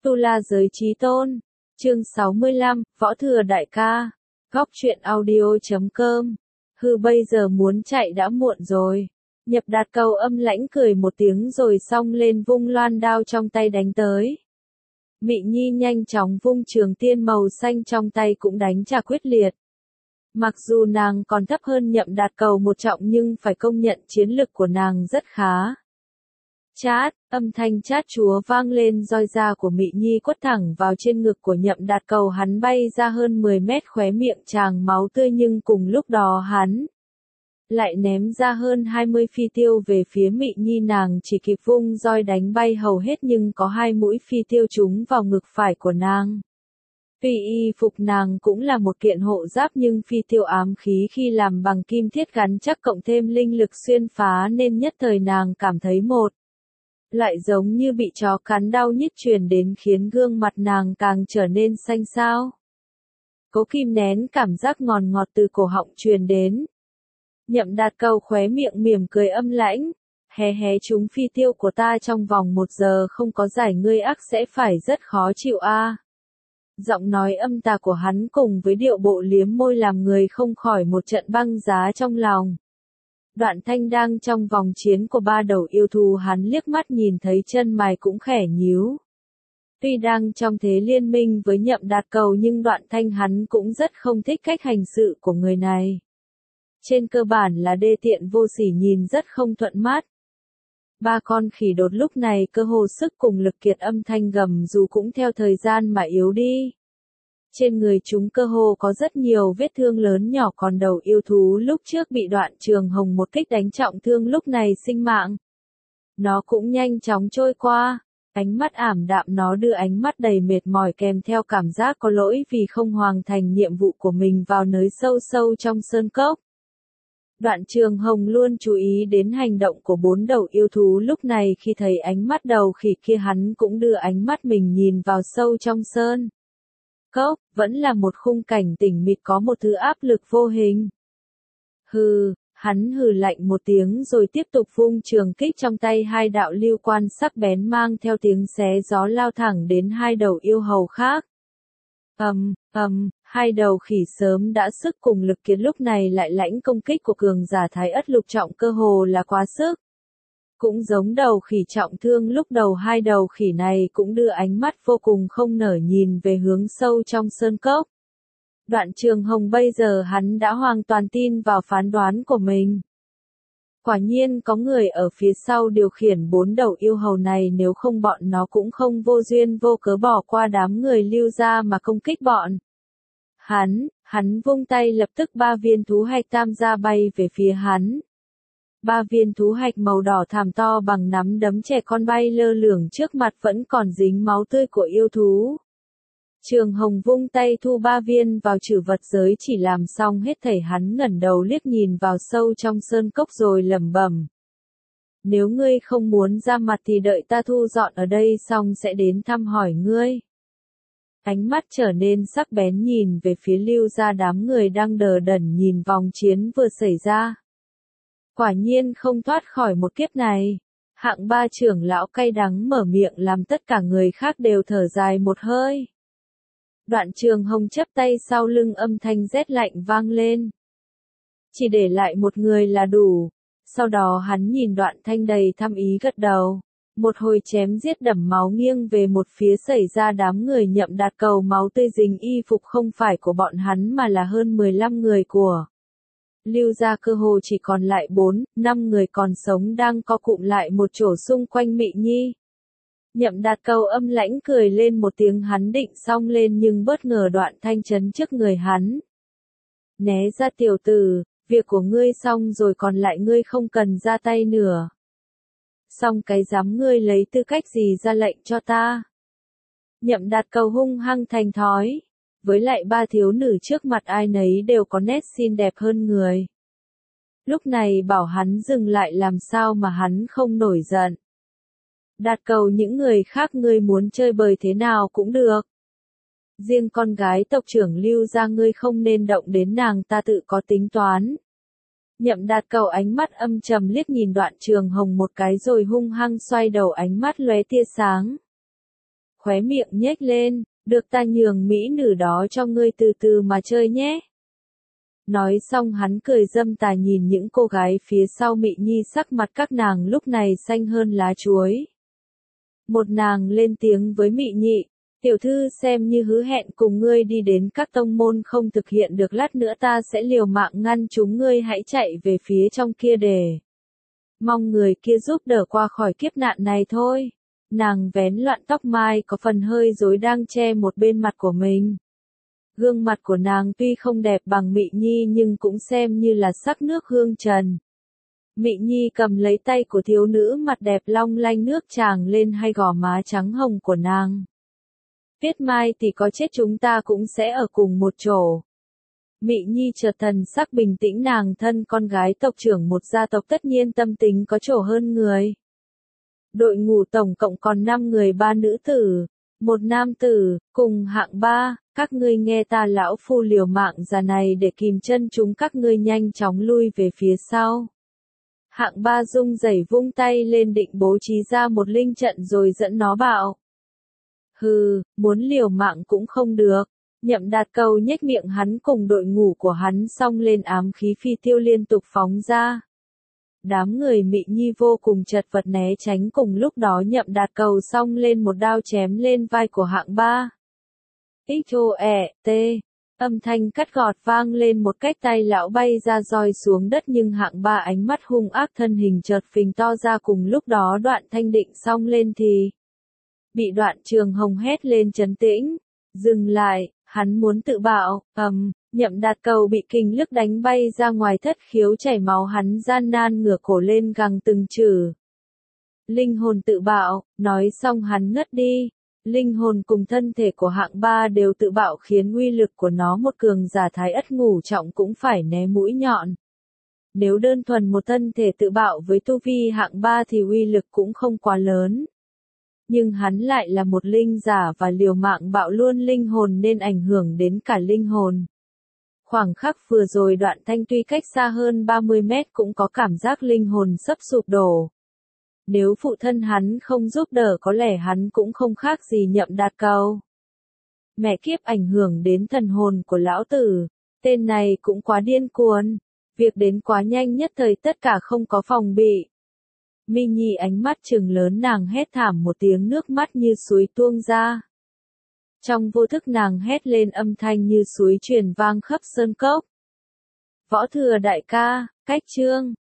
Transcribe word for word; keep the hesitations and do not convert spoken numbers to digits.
Tu La Giới Chí Tôn, chương sáu mươi lăm, Võ Thừa Đại Ca, Góc Truyện Audio chấm com. Hừ, bây giờ muốn chạy đã muộn rồi. Nhập Đạt Cầu âm lãnh cười một tiếng rồi xông lên vung loan đao trong tay đánh tới. Mị Nhi nhanh chóng vung trường tiên màu xanh trong tay cũng đánh trả quyết liệt. Mặc dù nàng còn thấp hơn Nhậm Đạt Cầu một trọng nhưng phải công nhận chiến lực của nàng rất khá. Chát, âm thanh chát chúa vang lên, roi da của Mị Nhi quất thẳng vào trên ngực của Nhậm Đạt Cầu, hắn bay ra hơn mười mét, khóe miệng tràn máu tươi, nhưng cùng lúc đó hắn lại ném ra hơn hai mươi phi tiêu về phía Mị Nhi. Nàng chỉ kịp vung roi đánh bay hầu hết nhưng có hai mũi phi tiêu trúng vào ngực phải của nàng. Tuy y phục nàng cũng là một kiện hộ giáp nhưng phi tiêu ám khí khi làm bằng kim thiết gắn chắc cộng thêm linh lực xuyên phá nên nhất thời nàng cảm thấy một lại giống như bị chó cắn đau nhức truyền đến, khiến gương mặt nàng càng trở nên xanh xao. Cố Kim nén cảm giác ngọt ngọt từ cổ họng truyền đến. Nhậm Đạt Cầu khóe miệng mỉm cười âm lãnh, hé hé, chúng phi tiêu của ta trong vòng một giờ không có giải ngươi ác sẽ phải rất khó chịu a. À. Giọng nói âm tà của hắn cùng với điệu bộ liếm môi làm người không khỏi một trận băng giá trong lòng. Đoạn Thanh đang trong vòng chiến của ba đầu yêu thú, hắn liếc mắt nhìn thấy chân mày cũng khẽ nhíu. Tuy đang trong thế liên minh với Nhậm Đạt Cầu nhưng Đoạn Thanh hắn cũng rất không thích cách hành sự của người này. Trên cơ bản là đê tiện vô sỉ, nhìn rất không thuận mắt. Ba con khỉ đột lúc này cơ hồ sức cùng lực kiệt, âm thanh gầm rú cũng theo thời gian mà yếu đi. Trên người chúng cơ hồ có rất nhiều vết thương lớn nhỏ, còn đầu yêu thú lúc trước bị Đoạn Trường Hồng một kích đánh trọng thương lúc này sinh mạng nó cũng nhanh chóng trôi qua. Ánh mắt ảm đạm, nó đưa ánh mắt đầy mệt mỏi kèm theo cảm giác có lỗi vì không hoàn thành nhiệm vụ của mình vào nơi sâu sâu trong sơn cốc. Đoạn Trường Hồng luôn chú ý đến hành động của bốn đầu yêu thú lúc này, khi thấy ánh mắt đầu khỉ kia hắn cũng đưa ánh mắt mình nhìn vào sâu trong sơn cốc, vẫn là một khung cảnh tĩnh mịch, có một thứ áp lực vô hình. Hừ, hắn hừ lạnh một tiếng rồi tiếp tục vung trường kích trong tay, hai đạo lưu quan sắc bén mang theo tiếng xé gió lao thẳng đến hai đầu yêu hầu khác. Ầm, ầm, hai đầu khỉ sớm đã sức cùng lực kiệt lúc này lại lãnh công kích của cường giả Thái Ất lục trọng, cơ hồ là quá sức. Cũng giống đầu khỉ trọng thương lúc đầu, hai đầu khỉ này cũng đưa ánh mắt vô cùng không nở nhìn về hướng sâu trong sơn cốc. Đoạn Trường Hồng bây giờ hắn đã hoàn toàn tin vào phán đoán của mình. Quả nhiên có người ở phía sau điều khiển bốn đầu yêu hầu này, nếu không bọn nó cũng không vô duyên vô cớ bỏ qua đám người Lưu gia mà công kích bọn hắn. Hắn vung tay, lập tức ba viên thú hạch tam gia bay về phía hắn. Ba viên thú hạch màu đỏ thảm to bằng nắm đấm trẻ con bay lơ lửng trước mặt, vẫn còn dính máu tươi của yêu thú. Trường Hồng vung tay thu ba viên vào trữ vật giới, chỉ làm xong hết thảy hắn ngẩng đầu liếc nhìn vào sâu trong sơn cốc rồi lẩm bẩm. Nếu ngươi không muốn ra mặt thì đợi ta thu dọn ở đây xong sẽ đến thăm hỏi ngươi. Ánh mắt trở nên sắc bén nhìn về phía Lưu gia, đám người đang đờ đẫn nhìn vòng chiến vừa xảy ra. Quả nhiên không thoát khỏi một kiếp này. Hạng ba trưởng lão cay đắng mở miệng làm tất cả người khác đều thở dài một hơi. Đoạn Trường Hồng chắp tay sau lưng, âm thanh rét lạnh vang lên. Chỉ để lại một người là đủ. Sau đó hắn nhìn Đoạn Thanh đầy thăm ý gật đầu. Một hồi chém giết đẫm máu nghiêng về một phía xảy ra, đám người Nhậm Đạt Cầu máu tươi dính y phục không phải của bọn hắn mà là hơn mười lăm người của Lưu gia, cơ hồ chỉ còn lại bốn, năm người còn sống đang co cụm lại một chỗ xung quanh Mị Nhi. Nhậm Đạt Cầu âm lãnh cười lên một tiếng, hắn định xông lên nhưng bất ngờ Đoạn Thanh chắn trước người hắn. Né ra tiểu tử, việc của ngươi xong rồi, còn lại ngươi không cần ra tay nữa. Xong cái dám, ngươi lấy tư cách gì ra lệnh cho ta? Nhậm Đạt Cầu hung hăng thành thói. Với lại ba thiếu nữ trước mặt ai nấy đều có nét xinh đẹp hơn người. Lúc này bảo hắn dừng lại làm sao mà hắn không nổi giận. Đạt Cầu, những người khác ngươi muốn chơi bời thế nào cũng được. Riêng con gái tộc trưởng Lưu gia ngươi không nên động đến nàng, ta tự có tính toán. Nhậm Đạt Cầu ánh mắt âm trầm liếc nhìn Đoạn Trường Hồng một cái rồi hung hăng xoay đầu, ánh mắt lóe tia sáng. khóe miệng nhếch lên, được ta nhường mỹ nữ đó cho ngươi từ từ mà chơi nhé. Nói xong hắn cười dâm tà nhìn những cô gái phía sau Mị Nhi, sắc mặt các nàng lúc này xanh hơn lá chuối. Một nàng lên tiếng với Mị Nhị, tiểu thư xem như hứa hẹn cùng ngươi đi đến các tông môn không thực hiện được, lát nữa ta sẽ liều mạng ngăn chúng ngươi, hãy chạy về phía trong kia để mong người kia giúp đỡ qua khỏi kiếp nạn này thôi. Nàng vén loạn tóc mai có phần hơi rối đang che một bên mặt của mình. Gương mặt của nàng tuy không đẹp bằng Mị Nhi nhưng cũng xem như là sắc nước hương trần. Mị Nhi cầm lấy tay của thiếu nữ mặt đẹp long lanh, nước tràng lên hai gò má trắng hồng của nàng. Tuyết Mai thì có chết chúng ta cũng sẽ ở cùng một chỗ. Mị Nhi chợt thần sắc bình tĩnh, nàng thân con gái tộc trưởng một gia tộc tất nhiên tâm tính có chỗ hơn người. Đội ngũ tổng cộng còn năm người, ba nữ tử, một nam tử, cùng hạng ba, các ngươi nghe ta, lão phu liều mạng già này để kìm chân chúng các ngươi nhanh chóng lui về phía sau. Hạng ba rung rẩy vung tay lên định bố trí ra một linh trận rồi dẫn nó bảo. Hừ, muốn liều mạng cũng không được. Nhậm Đạt Cầu nhếch miệng, hắn cùng đội ngũ của hắn xông lên, ám khí phi tiêu liên tục phóng ra. Đám người Mị Nhi vô cùng chật vật né tránh, cùng lúc đó Nhậm Đạt Cầu xông lên một đao chém lên vai của hạng ba. X O E T, âm thanh cắt gọt vang lên một cách, tay lão bay ra roi xuống đất, nhưng hạng ba ánh mắt hung ác, thân hình chợt phình to ra, cùng lúc đó Đoạn Thanh định xông lên thì bị Đoạn Trường Hồng hét lên trấn tĩnh, dừng lại, hắn muốn tự bạo. Ầm, um, Nhậm Đạt Cầu bị kình lực đánh bay ra ngoài, thất khiếu chảy máu, hắn gian nan ngửa cổ lên gằn từng chữ. Linh hồn tự bạo, nói xong hắn ngất đi. Linh hồn cùng thân thể của hạng ba đều tự bạo, khiến uy lực của nó một cường giả thái ất ngũ trọng cũng phải né mũi nhọn. Nếu đơn thuần một thân thể tự bạo với tu vi hạng ba thì uy lực cũng không quá lớn. Nhưng hắn lại là một linh giả và liều mạng bạo luôn linh hồn nên ảnh hưởng đến cả linh hồn. Khoảng khắc vừa rồi Đoạn Thanh tuy cách xa hơn ba mươi mét cũng có cảm giác linh hồn sắp sụp đổ. Nếu phụ thân hắn không giúp đỡ có lẽ hắn cũng không khác gì Nhậm Đạt Cầu. Mẹ kiếp, ảnh hưởng đến thần hồn của lão tử, tên này cũng quá điên cuồng. Việc đến quá nhanh, nhất thời tất cả không có phòng bị. Mị Nhi ánh mắt trừng lớn, nàng hét thảm một tiếng, nước mắt như suối tuôn ra. Trong vô thức nàng hét lên, âm thanh như suối truyền vang khắp sơn cốc. Võ Thừa đại ca, cách chương